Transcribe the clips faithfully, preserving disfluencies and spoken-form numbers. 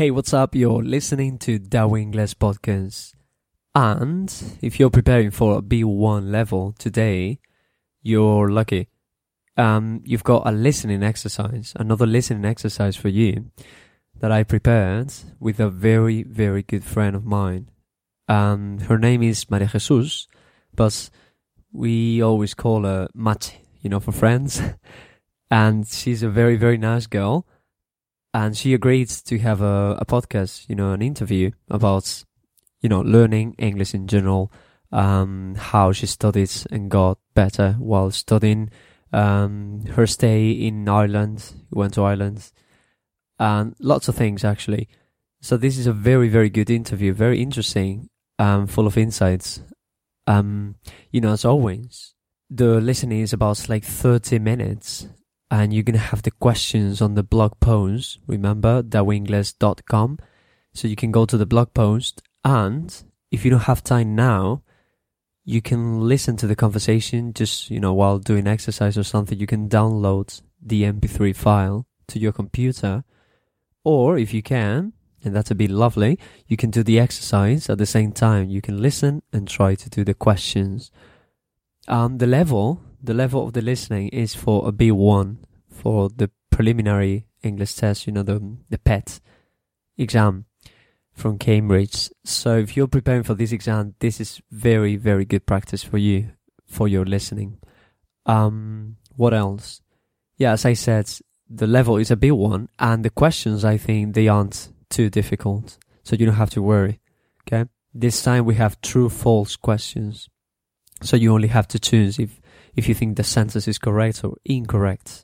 Hey, what's up? You're listening to Dao English Podcast. And if you're preparing for a B one level today, you're lucky. Um, you've got a listening exercise, another listening exercise for you that I prepared with a very, very good friend of mine. Um, her name is Maria Jesus, but we always call her Mate, you know, for friends. And she's a very, very nice girl. And she agreed to have a, a podcast, you know, an interview about, you know, learning English in general, um, how she studied and got better while studying, um, her stay in Ireland, went to Ireland, and lots of things actually. So this is a very, very good interview, very interesting, um, full of insights. Um, you know, as always, the listening is about like thirty minutes. And you're going to have the questions on the blog post, remember, dao english dot com. So you can go to the blog post, and if you don't have time now, you can listen to the conversation just, you know, while doing exercise or something. You can download the M P three file to your computer. Or if you can, and that's a bit lovely, you can do the exercise at the same time. You can listen and try to do the questions. Um, the level... The level of the listening is for a B one, for the preliminary English test, you know, the the P E T exam from Cambridge. So if you're preparing for this exam, this is very, very good practice for you, for your listening. Um, what else? Yeah, as I said, the level is a B one, and the questions, I think, they aren't too difficult. So you don't have to worry, okay? This time we have true-false questions. So you only have to choose if if you think the sentence is correct or incorrect.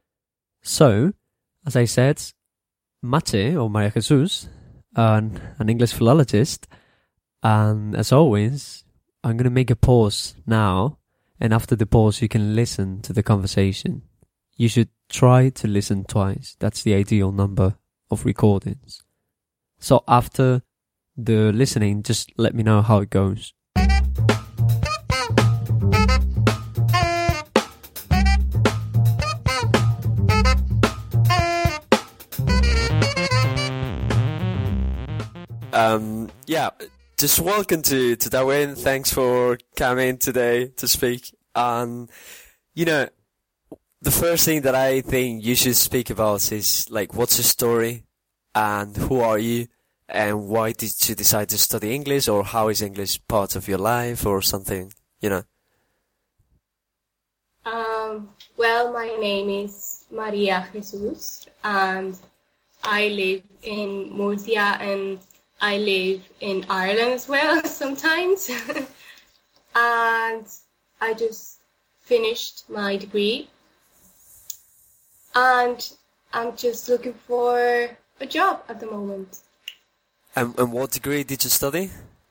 So, as I said, Mate, or Maria Jesus, an, an English philologist, and as always, I'm going to make a pause now, and after the pause you can listen to the conversation. You should try to listen twice. That's the ideal number of recordings. So after the listening, just let me know how it goes. Um, yeah, just welcome to, to Darwin. Thanks for coming today to speak. Um, you know, the first thing that I think you should speak about is, like, what's your story and who are you and why did you decide to study English, or how is English part of your life or something, you know? Um, well, my name is Maria Jesus and I live in Murcia, and I live in Ireland as well sometimes. And I just finished my degree. And I'm just looking for a job at the moment. And, and what degree did you study?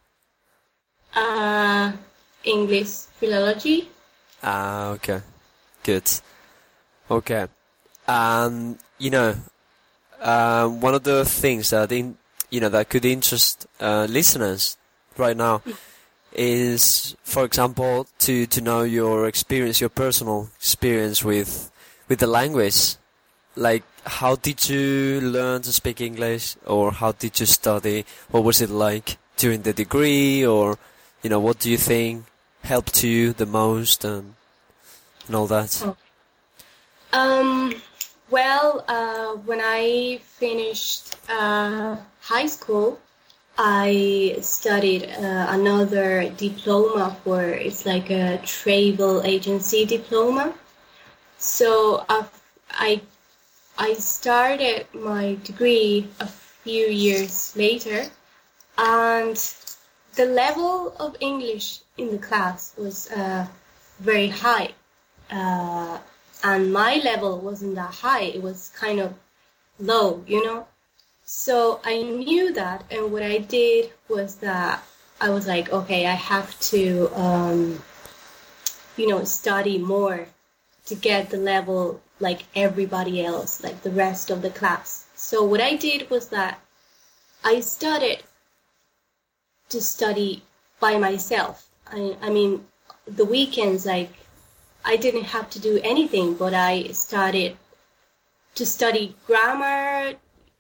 Uh, English philology. Ah, okay. Good. Okay. Um, you know, um, one of the things that in you know, that could interest uh, listeners right now is, for example, to, to know your experience, your personal experience with with the language. Like, how did you learn to speak English, or how did you study? What was it like during the degree, or, you know, what do you think helped you the most, and, and all that? Oh. Um. Well, uh, when I finished uh, high school, I studied uh, another diploma for, it's like a travel agency diploma. So uh, I I started my degree a few years later, and the level of English in the class was uh, very high. Uh, And my level wasn't that high. It was kind of low, you know. So I knew that, and what I did was that I was like, okay, I have to, um, you know, study more to get the level like everybody else, like the rest of the class. So what I did was that I started to study by myself. I, I mean, the weekends, like, I didn't have to do anything, but I started to study grammar,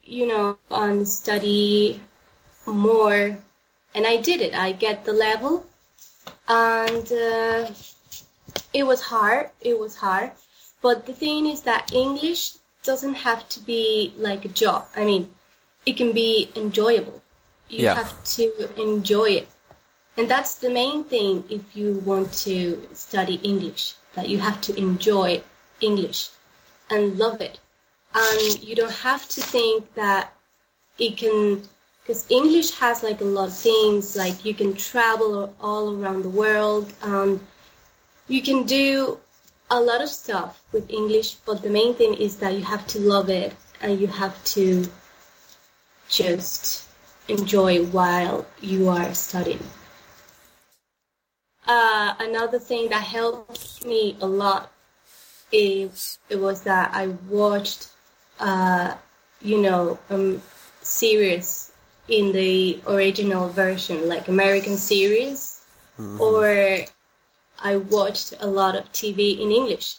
you know, and study more. And I did it. I get the level. And uh, it was hard. It was hard. But the thing is that English doesn't have to be like a job. I mean, it can be enjoyable. You Yeah. have to enjoy it. And that's the main thing if you want to study English, that you have to enjoy English and love it. And you don't have to think that it can, because English has like a lot of things, like you can travel all around the world, and you can do a lot of stuff with English, but the main thing is that you have to love it and you have to just enjoy while you are studying. Uh, another thing that helped me a lot is it was that I watched, uh, you know, um, series in the original version, like American series, mm-hmm. or I watched a lot of T V in English.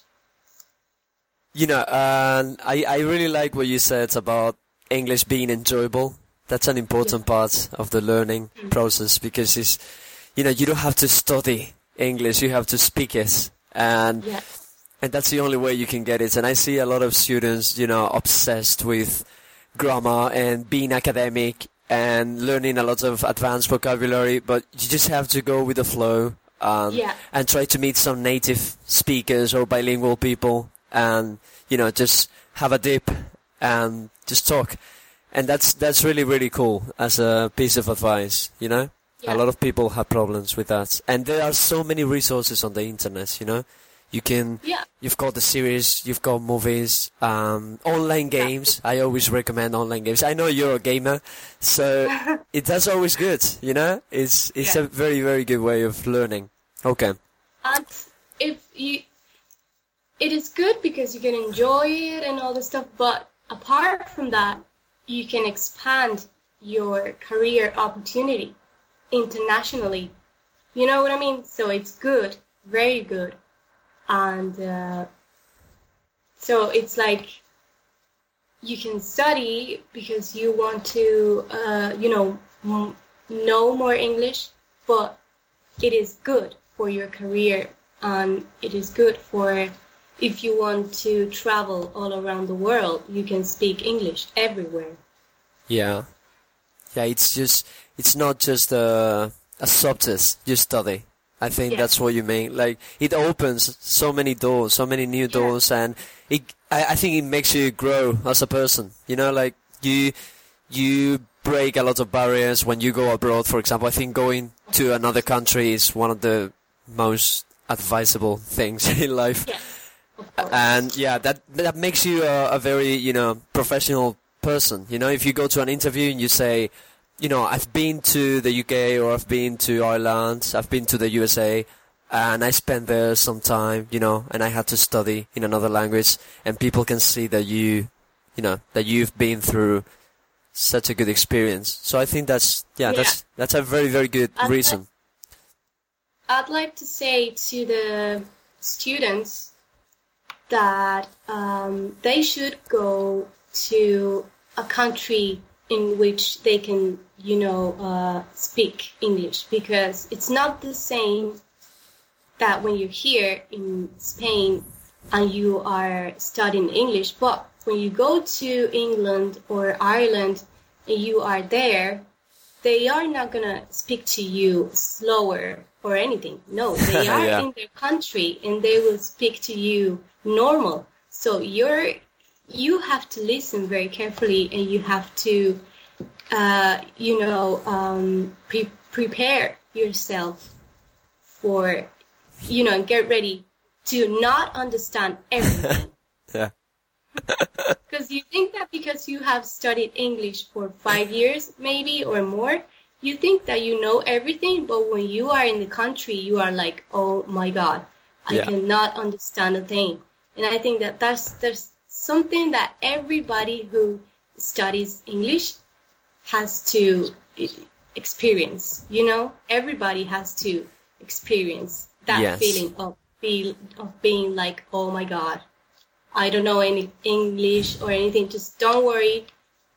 You know, uh, I, I really like what you said about English being enjoyable. That's an important yeah. part of the learning mm-hmm. process, because it's, you know, you don't have to study English, you have to speak it. And yeah. and that's the only way you can get it. And I see a lot of students, you know, obsessed with grammar and being academic and learning a lot of advanced vocabulary, but you just have to go with the flow. Um, yeah. and try to meet some native speakers or bilingual people and, you know, just have a dip and just talk. And that's that's really, really cool as a piece of advice, you know? Yeah. A lot of people have problems with that. And there are so many resources on the internet, you know? You can, yeah. you've got the series, you've got movies, um, online games. I always recommend online games. I know you're a gamer, so it that's always good, you know? It's it's yeah. a very, very good way of learning. Okay. And if you, it is good because you can enjoy it and all this stuff, but apart from that, you can expand your career opportunity internationally. You know what I mean? So it's good, very good. And uh, so it's like you can study because you want to, uh, you know, m- know more English, but it is good for your career, and it is good for if you want to travel all around the world, you can speak English everywhere. Yeah. Yeah, it's just, it's not just a, a subject you study. I think yeah. that's what you mean. Like, it opens so many doors, so many new doors, yeah. and it, I, I think it makes you grow as a person. You know, like, you, you break a lot of barriers when you go abroad, for example. I think going to another country is one of the most advisable things in life. Yeah. And yeah, that, that makes you a, a very, you know, professional person. You know, if you go to an interview and you say, you know, I've been to the U K or I've been to Ireland, I've been to the U S A, and I spent there some time, you know, and I had to study in another language, and people can see that you, you know, that you've been through such a good experience. So I think that's, yeah, yeah. that's that's a very, very good I'd reason. Like, I'd like to say to the students that um, they should go to a country in which they can, you know, uh, speak English, because it's not the same that when you're here in Spain and you are studying English, but when you go to England or Ireland and you are there, they are not going to speak to you slower or anything. No, they are yeah. in their country and they will speak to you normal. So you're, you have to listen very carefully, and you have to Uh, you know, um, pre- prepare yourself for, you know, get ready to not understand everything. Yeah. Because you think that because you have studied English for five years, maybe, or more, you think that you know everything, but when you are in the country, you are like, oh my God, I yeah. cannot understand a thing. And I think that that's, there's something that everybody who studies English has to experience, you know? Everybody has to experience that yes. feeling of, feel, of being like, oh my God, I don't know any English or anything. Just don't worry.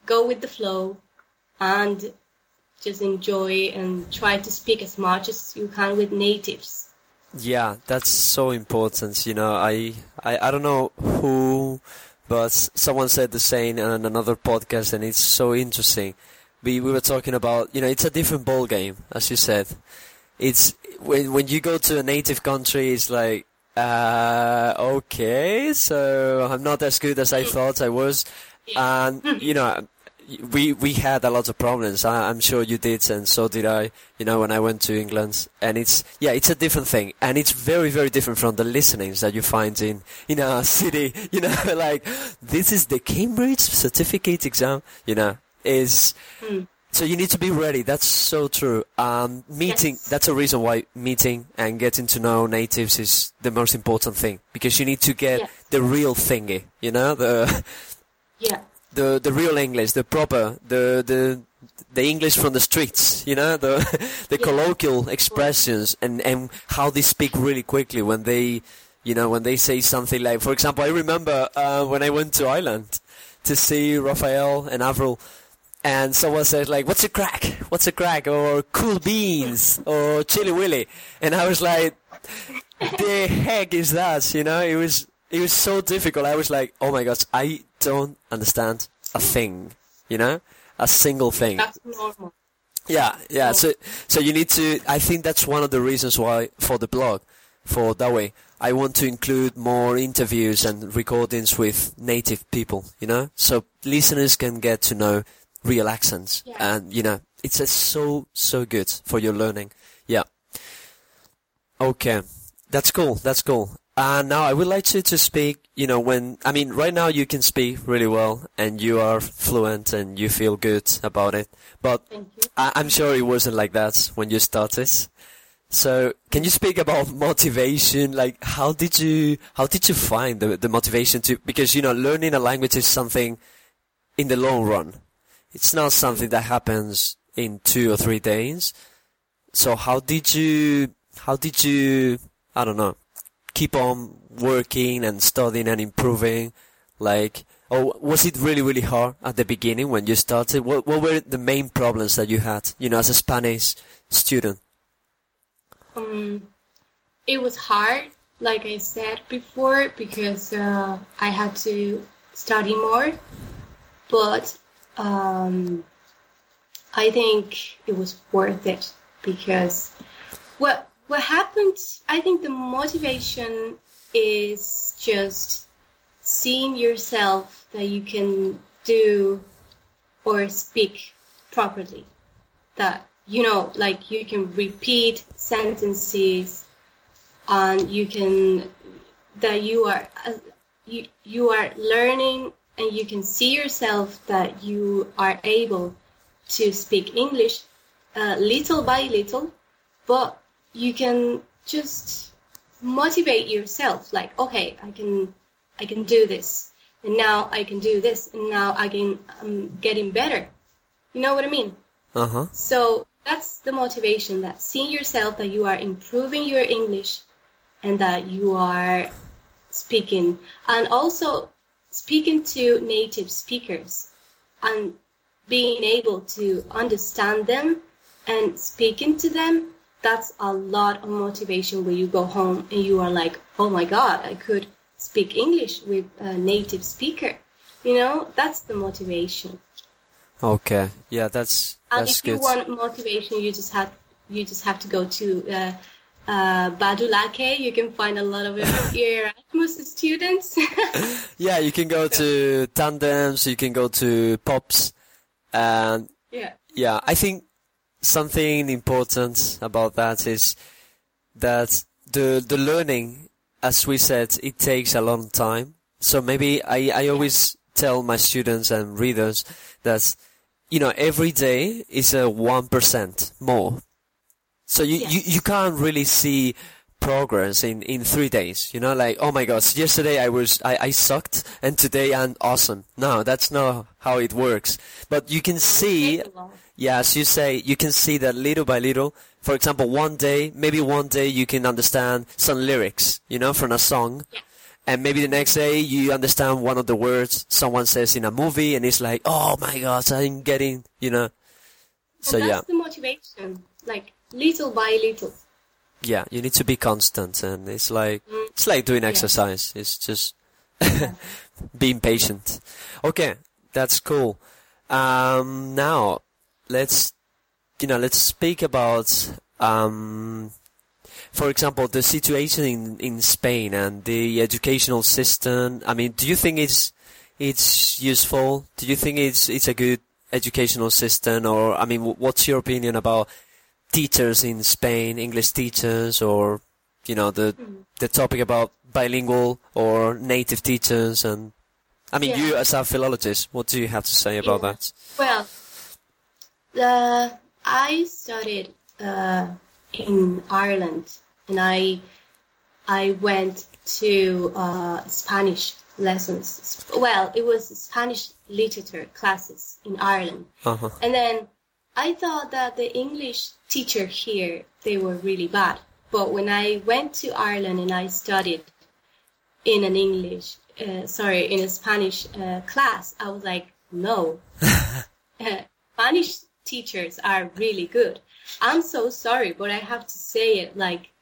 go with the flow and just enjoy and try to speak as much as you can with natives. Yeah, that's so important. You know, I, I, I don't know who, but someone said the same on another podcast, and it's so interesting. We we were talking about, you know, it's a different ball game, as you said. It's when when you go to a native country, it's like, uh, okay, so I'm not as good as I thought I was, and you know, we we had a lot of problems. I, I'm sure you did, and so did I. You know, when I went to England, and it's yeah, it's a different thing, and it's very very different from the listenings that you find in in a city. You know, like this is the Cambridge certificate exam. You know, is. Mm. So you need to be ready. That's so true. Um, meeting, yes. That's a reason why meeting and getting to know natives is the most important thing, because you need to get yes. the real thingy, you know, the, yeah. the, the real English, the proper, the, the, the English from the streets, you know, the, the yeah. colloquial expressions and, and how they speak really quickly when they, you know, when they say something like, for example, I remember, uh, when I went to Ireland to see Raphael and Avril, and someone said, like, what's a crack? What's a crack? Or cool beans? Or chili willy? And I was like, the heck is that? You know, it was it was so difficult. I was like, oh my gosh, I don't understand a thing. You know, a single thing. That's normal. Yeah, yeah. So, so you need to. I think that's one of the reasons why for the blog, for Dawei, I want to include more interviews and recordings with native people. You know, so listeners can get to know real accents, yeah. and you know, it's a so so good for your learning. Yeah. Okay, that's cool. That's cool. And now I would like you to speak. You know, when I mean, right now you can speak really well, and you are fluent, and you feel good about it. But I, I'm sure it wasn't like that when you started. So, can you speak about motivation? Like, how did you how did you find the the motivation to? Because you know, learning a language is something in the long run. It's not something that happens in two or three days. So how did you, how did you, I don't know, keep on working and studying and improving? Like, or was it really, really hard at the beginning when you started? What, what were the main problems that you had, you know, as a Spanish student? Um, it was hard, like I said before, because uh, I had to study more, but Um, I think it was worth it, because what what happened, I think the motivation is just seeing yourself that you can do or speak properly. That, you know, like you can repeat sentences, and you can, that you are, uh, you, you are learning. And you can see yourself that you are able to speak English uh, little by little, but you can just motivate yourself. Like, okay, I can, I can do this, and now I can do this, and now I can, I'm getting better. You know what I mean? Uh huh. So that's the motivation. That seeing yourself that you are improving your English, and that you are speaking, and also speaking to native speakers and being able to understand them and speaking to them, that's a lot of motivation when you go home and you are like, oh my God, I could speak English with a native speaker. You know, that's the motivation. Okay, yeah, that's that's and if good. You want motivation, you just have you just have to go to uh, Uh, Badulake. You can find a lot of Erasmus students. Yeah, you can go to tandems, you can go to pops, and yeah, yeah, I think something important about that is that the the learning, as we said, it takes a long time. So maybe I I always tell my students and readers that, you know, every day is a one percent more. So you, yes. you, you can't really see progress in, in three days, you know, like, oh my gosh, yesterday I was, I, I sucked and today I'm awesome. No, that's not how it works. But you can see, yeah, as you say, you can see that little by little. For example, one day, maybe one day you can understand some lyrics, you know, from a song. Yeah. and maybe the next day you understand one of the words someone says in a movie, and it's like, oh my gosh, I'm getting, you know. So and that's yeah, the motivation, like little by little. yeah, you need to be constant, and it's like mm. it's like doing exercise. Yeah. It's just yeah. being patient. Okay, that's cool. Um, now let's, you know, let's speak about, um, for example, the situation in, in Spain and the educational system. I mean, do you think it's it's useful? Do you think it's it's a good educational system? Or, I mean, what's your opinion about teachers in Spain, English teachers, or, you know, the mm. the topic about bilingual or native teachers? And I mean, yeah. you as a philologist, what do you have to say about yeah. that? Well, uh, I studied uh, in Ireland, and I I went to uh, Spanish lessons. Well, it was Spanish literature classes in Ireland, uh-huh. and then I thought that the English teacher here, they were really bad. But when I went to Ireland and I studied in an English, uh, sorry, in a Spanish uh, class, I was like, no, uh, Spanish teachers are really good. I'm so sorry, but I have to say it, like,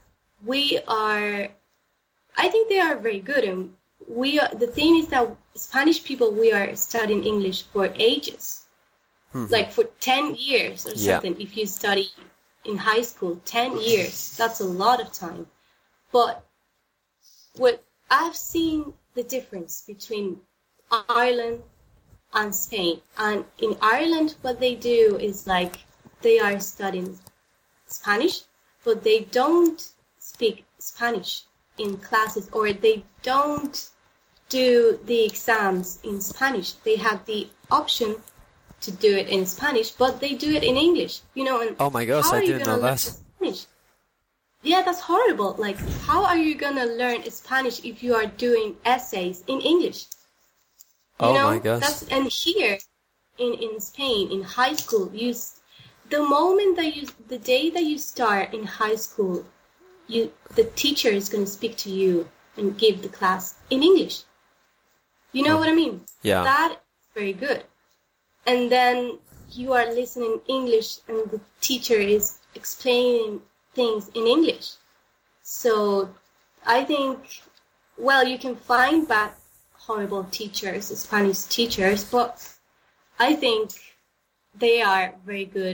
we are, I think they are very good. And we are, the thing is that Spanish people, we are studying English for ages. Mm-hmm. Like for ten years or something. Yeah. If you study in high school, ten years, that's a lot of time. But what I've seen the difference between Ireland and Spain. And in Ireland, what they do is like they are studying Spanish, but they don't speak Spanish in classes, or they don't do the exams in Spanish. They have the option to do it in Spanish, but they do it in English, you know. And oh my gosh, I didn't know that. Spanish? Yeah, that's horrible. Like, how are you gonna learn Spanish if you are doing essays in English? You oh know? my gosh. That's, and here in, in Spain, in high school, you, the moment that you, the day that you start in high school, you, the teacher is gonna speak to you and give the class in English. You know oh. what I mean? Yeah. That is very good. And then you are listening English and the teacher is explaining things in English. So I think, well, you can find bad, horrible teachers, Spanish teachers, but I think they are very good,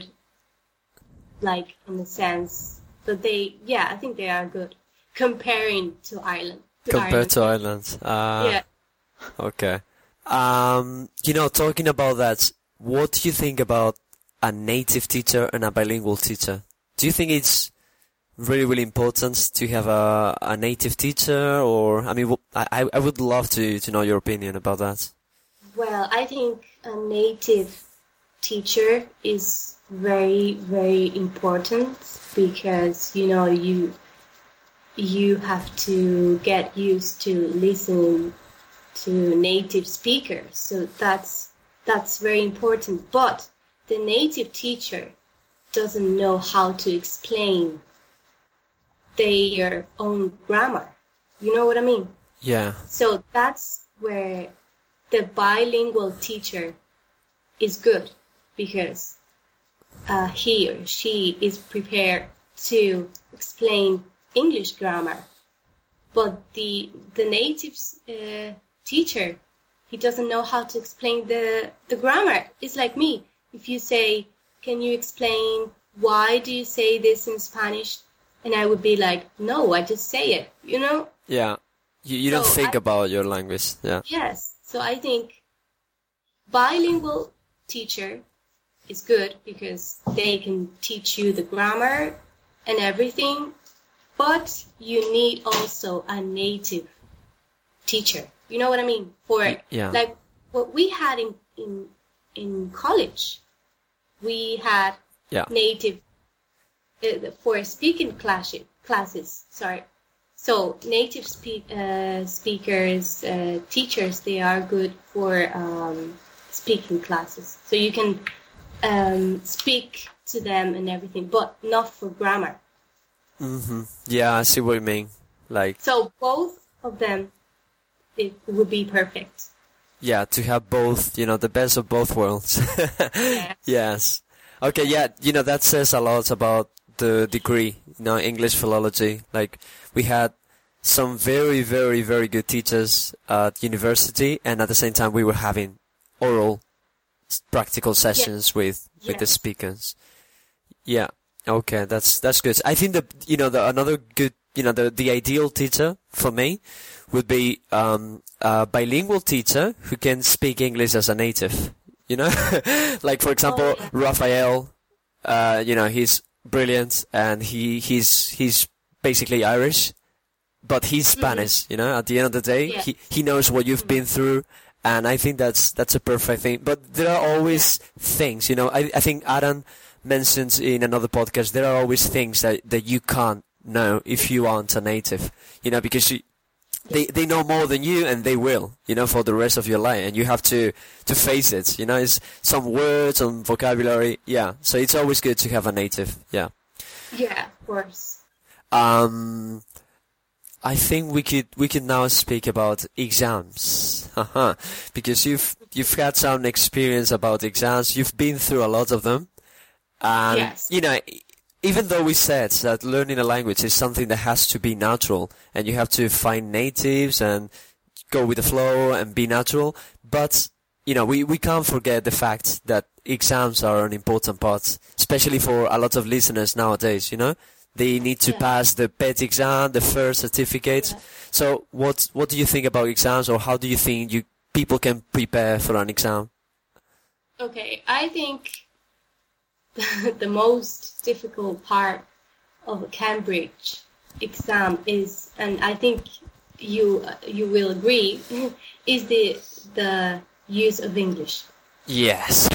like in the sense that they, yeah, I think they are good comparing to Ireland. To Compared Ireland. to Ireland. Uh, yeah. Okay. Um, you know, talking about that, what do you think about a native teacher and a bilingual teacher? Do you think it's really, really important to have a, a native teacher? Or, I mean, I, I would love to, to know your opinion about that. Well, I think a native teacher is very, very important because, you know, you you have to get used to listening to native speakers. So that's that's very important. But the native teacher doesn't know how to explain their own grammar. You know what I mean? Yeah. So that's where the bilingual teacher is good because uh, he or she is prepared to explain English grammar. But the the native uh, teacher, he doesn't know how to explain the, the grammar. It's like me. If you say, can you explain why do you say this in Spanish? And I would be like, no, I just say it, you know? Yeah. You, you so don't think I, about your language. Yeah. Yes. So I think bilingual teacher is good because they can teach you the grammar and everything. But you need also a native teacher. You know what I mean? For yeah. like what we had in in, in college, we had yeah. native uh, for speaking classes. Classes, sorry. So native speak uh, speakers, uh, teachers, they are good for um, speaking classes. So you can um, speak to them and everything, but not for grammar. Mm-hmm. Yeah, I see what you mean. Like so, both of them it would be perfect. Yeah, to have both, you know, the best of both worlds. Yes. Yes. Okay, yeah, you know, that says a lot about the degree, you know, English philology. Like, we had some very, very, very good teachers at university, and at the same time we were having oral practical sessions yes. with, with yes. the speakers. Yeah. Okay, that's, that's good. I think that, you know, the, another good, you know, the, the ideal teacher for me would be, um, a bilingual teacher who can speak English as a native, you know, like, for example, oh, yeah. Raphael, uh, you know, he's brilliant and he, he's, he's basically Irish, but he's Spanish, mm-hmm. you know, at the end of the day, yeah. he, he knows what you've mm-hmm. been through. And I think that's, that's a perfect thing. But there are always yeah. things, you know, I, I think Adam mentioned in another podcast, there are always things that, that you can't know if you aren't a native, you know, because you, they, they know more than you and they will, you know, for the rest of your life. And you have to, to face it, you know, it's some words, some vocabulary. Yeah. So it's always good to have a native. Yeah. Yeah, of course. Um, I think we could, we could now speak about exams. Uh-huh. Because you've, you've had some experience about exams. You've been through a lot of them. And, yes. you know, even though we said that learning a language is something that has to be natural and you have to find natives and go with the flow and be natural, but, you know, we, we can't forget the fact that exams are an important part, especially for a lot of listeners nowadays, you know? They need to yeah. pass the P E T exam, the first certificate. Yeah. So what what do you think about exams, or how do you think you people can prepare for an exam? Okay, I think the most difficult part of a Cambridge exam is, and I think you you will agree, is the the use of English. Yes.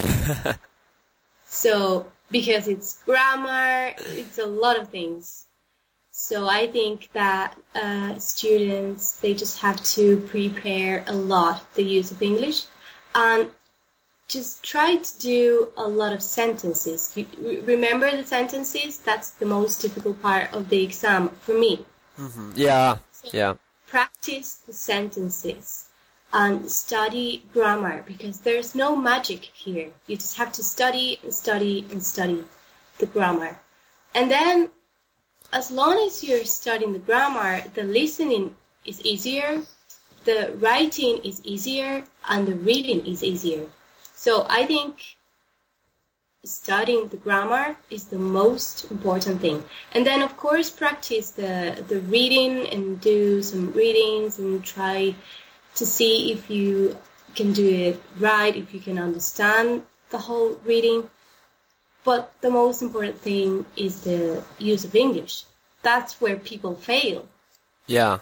So, because it's grammar, it's a lot of things. So I think that uh, students, they just have to prepare a lot the use of English, and just try to do a lot of sentences. You, remember the sentences? That's the most difficult part of the exam for me. Mm-hmm. Yeah, so yeah. Practice the sentences and study grammar, because there's no magic here. You just have to study and study and study the grammar. And then, as long as you're studying the grammar, the listening is easier, the writing is easier, and the reading is easier. So I think studying the grammar is the most important thing. And then, of course, practice the, the reading and do some readings and try to see if you can do it right, if you can understand the whole reading. But the most important thing is the use of English. That's where people fail. Yeah.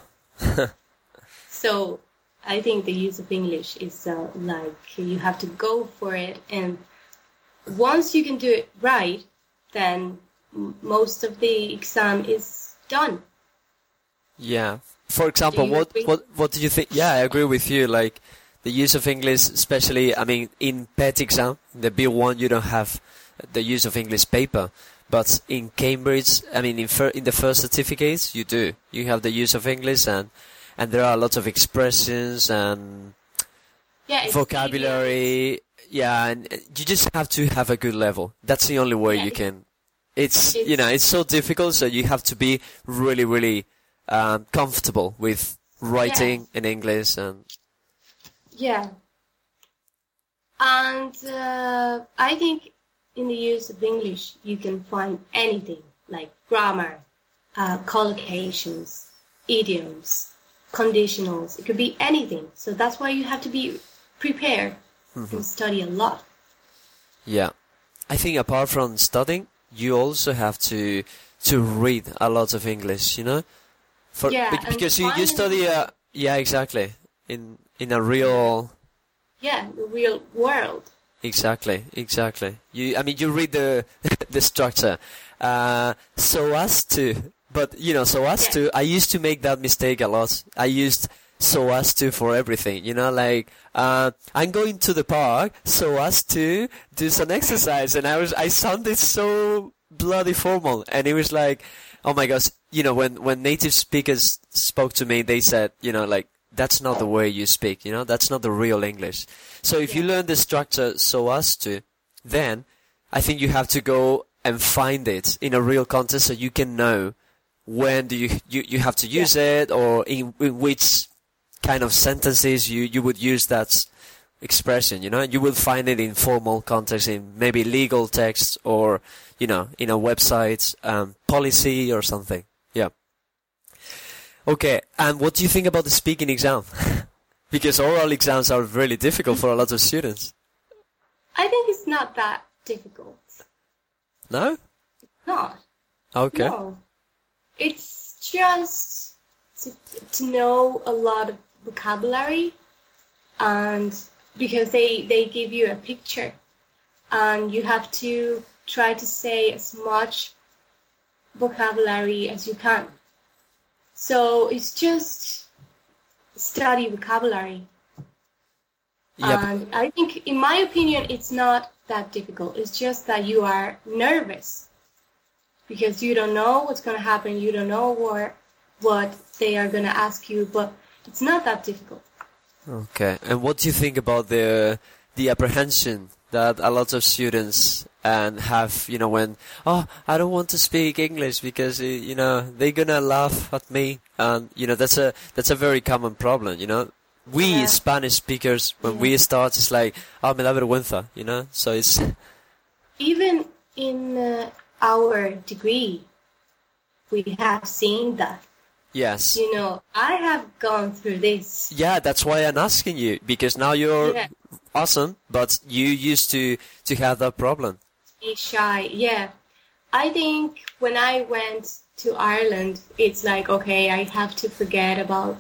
So I think the use of English is uh, like you have to go for it. And once you can do it right, then m- most of the exam is done. Yeah. For example, what, what, what do you think? Yeah, I agree with you. Like, the use of English, especially, I mean, in P E T exam, the B one, you don't have the use of English paper. But in Cambridge, I mean, in, fir- in the first certificates, you do. You have the use of English, and, and there are lots of expressions and yeah, vocabulary. Yeah, and you just have to have a good level. That's the only way yeah, you can. It's, it's, you know, it's so difficult, so you have to be really, really um, comfortable with writing yeah. in English. and Yeah. And uh, I think in the use of English, you can find anything, like grammar, uh, collocations, idioms, conditionals. It could be anything. So that's why you have to be prepared mm-hmm. and study a lot. Yeah. I think apart from studying, you also have to to read a lot of English, you know? For, yeah, be- because you, you study, uh, yeah, exactly, in in a real... Yeah, the real world. Exactly, exactly. You, I mean, you read the the structure, uh, so as to, but you know, so as yeah. to. I used to make that mistake a lot. I used so as to for everything. You know, like uh, I'm going to the park so as to do some exercise, and I was I sounded so bloody formal, and it was like, oh my gosh, you know, when when native speakers spoke to me, they said, you know, like that's not the way you speak, you know, that's not the real English. So if Yeah. you learn the structure so as to, then I think you have to go and find it in a real context so you can know when do you you, you have to use it, or in, in which kind of sentences you, you would use that expression, you know. You will find it in formal context, in maybe legal text, or, you know, in a website um, policy or something. Yeah. Okay, and what do you think about the speaking exam? Because oral exams are really difficult for a lot of students. I think it's not that difficult. No? Not. Okay. No. It's just to, to know a lot of vocabulary, and because they, they give you a picture and you have to try to say as much vocabulary as you can. So it's just study vocabulary. Yeah, And I think, in my opinion, it's not that difficult. It's just that you are nervous because you don't know what's going to happen. You don't know what, what they are going to ask you, but it's not that difficult. okay. And what do you think about the the apprehension that a lot of students and have, you know, when, oh, I don't want to speak English because, uh, you know, they're gonna laugh at me, and, you know, that's a that's a very common problem, you know. We Yeah. Spanish speakers, when Yeah. we start, it's like, oh, me da vergüenza, you know. So it's Even in uh, our degree, we have seen that. yes, You know, I have gone through this. yeah. That's why I'm asking you, because now you're Yeah. awesome, but you used to to have that problem. Be shy, yeah. I think when I went to Ireland, it's like, okay, I have to forget about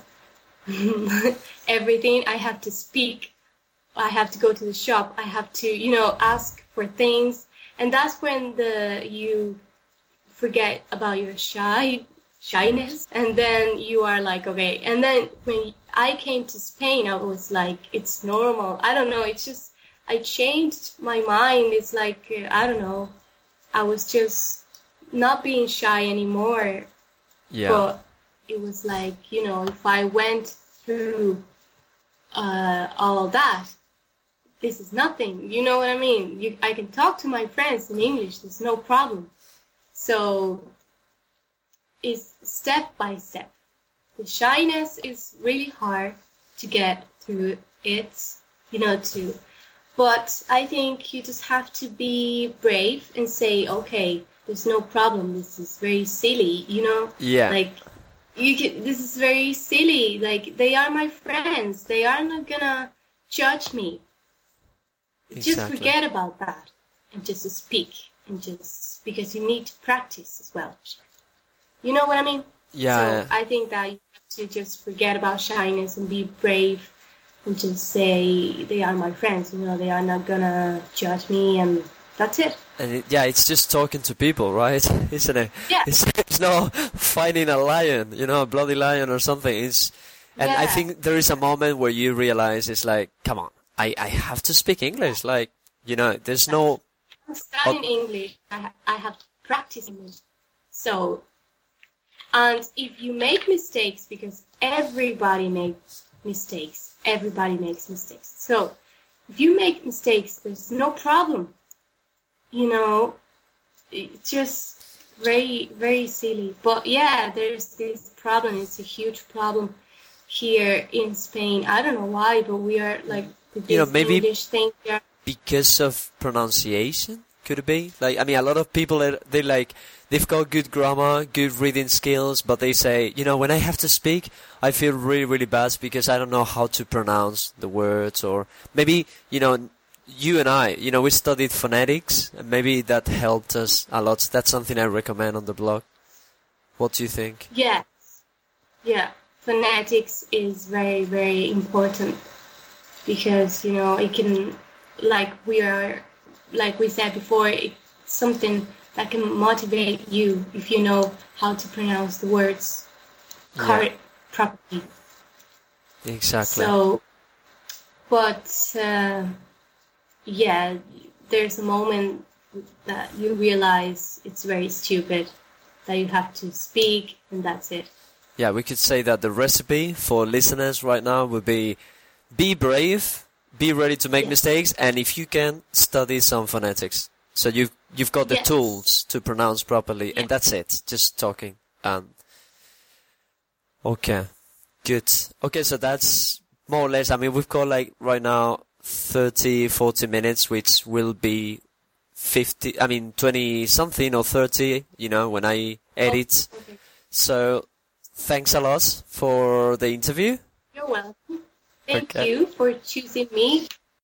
everything. I have to speak. I have to go to the shop. I have to, you know, ask for things. And that's when the you forget about your shy shyness. And then you are like, okay. And then when I came to Spain, I was like, it's normal. I don't know. It's just, I changed my mind. It's like, uh, I don't know. I was just not being shy anymore. Yeah. But it was like, you know, if I went through uh, all of that, this is nothing. You know what I mean? You, I can talk to my friends in English. There's no problem. So it's step by step. The shyness is really hard to get through it, you know, to. But I think you just have to be brave and say, okay, there's no problem. This is very silly, you know? Yeah. Like, you can, this is very silly. Like, they are my friends. They are not gonna judge me. Just Exactly. forget about that and just speak. And just, because you need to practice as well. You know what I mean? Yeah. So I think that you have to just forget about shyness and be brave and just say, they are my friends, you know, they are not gonna judge me, and that's it. And it, yeah, it's just talking to people, right? Isn't it? Yeah. It's, it's not finding a lion, you know, a bloody lion or something. It's, and I Yeah. think there is a moment where you realize it's like, come on, I, I have to speak English. Like, you know, there's no, I'm studying English, I, ha- I have to practice English. So, and if you make mistakes, because everybody makes mistakes, everybody makes mistakes. So, if you make mistakes, there's no problem. You know, it's just very, very silly. But yeah, there's this problem. It's a huge problem here in Spain. I don't know why, but we are like with this You know, maybe- English thing. We are, because of pronunciation, could it be? Like, I mean, a lot of people, are, they like, they've got good grammar, good reading skills, but they say, you know, when I have to speak, I feel really, really bad because I don't know how to pronounce the words, or maybe, you know, you and I, you know, we studied phonetics, and maybe that helped us a lot. That's something I recommend on the blog. What do you think? yes, yeah. Phonetics is very, very important because, you know, it can, like we are, like we said before, it's something that can motivate you if you know how to pronounce the words Yeah. correct, properly. Exactly. So, but uh, yeah, there's a moment that you realize it's very stupid, that you have to speak, and that's it. yeah, we could say that the recipe for listeners right now would be be brave, be ready to make yes. mistakes, and if you can, study some phonetics. So you've you've got the yes. tools to pronounce properly, yes. and that's it. Just talking. Um. Okay, good. Okay, so that's more or less. I mean, we've got like right now thirty, forty minutes, which will be fifty. I mean, twenty something or thirty. You know, when I edit. Oh, okay. So thanks a lot for the interview. You're welcome. Thank okay. you for choosing me.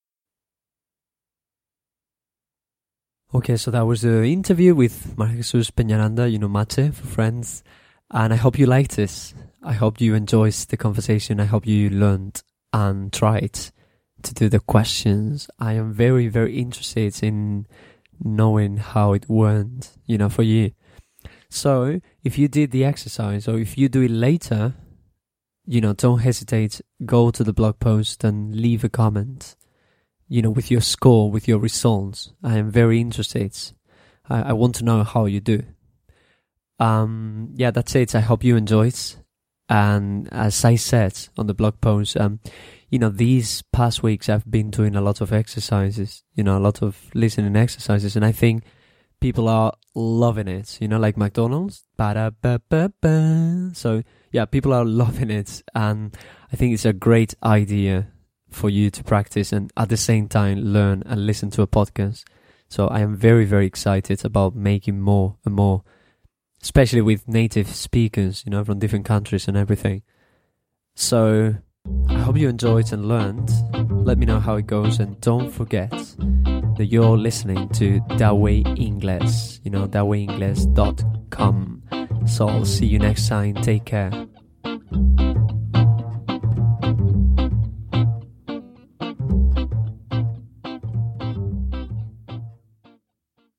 Okay, so that was the interview with Maria Jesus Peñaranda, you know, Mate for friends. And I hope you liked this. I hope you enjoyed the conversation. I hope you learned and tried to do the questions. I am very, very interested in knowing how it went, you know, for you. So if you did the exercise or if you do it later, you know, don't hesitate. Go to the blog post and leave a comment, you know, with your score, with your results. I am very interested. I, I want to know how you do. Um, yeah, that's it. I hope you enjoyed. And as I said on the blog post, um, you know, these past weeks I've been doing a lot of exercises, you know, a lot of listening exercises. And I think people are loving it, you know, like McDonald's. Ba-da-ba-ba-ba. So, yeah, people are loving it. And I think it's a great idea for you to practice and at the same time learn and listen to a podcast. So I am very, very excited about making more and more, especially with native speakers, you know, from different countries and everything. So I hope you enjoyed and learned. Let me know how it goes, and don't forget that you're listening to Dawei Ingles, you know, dawei ingles dot com. So I'll see you next time. Take care.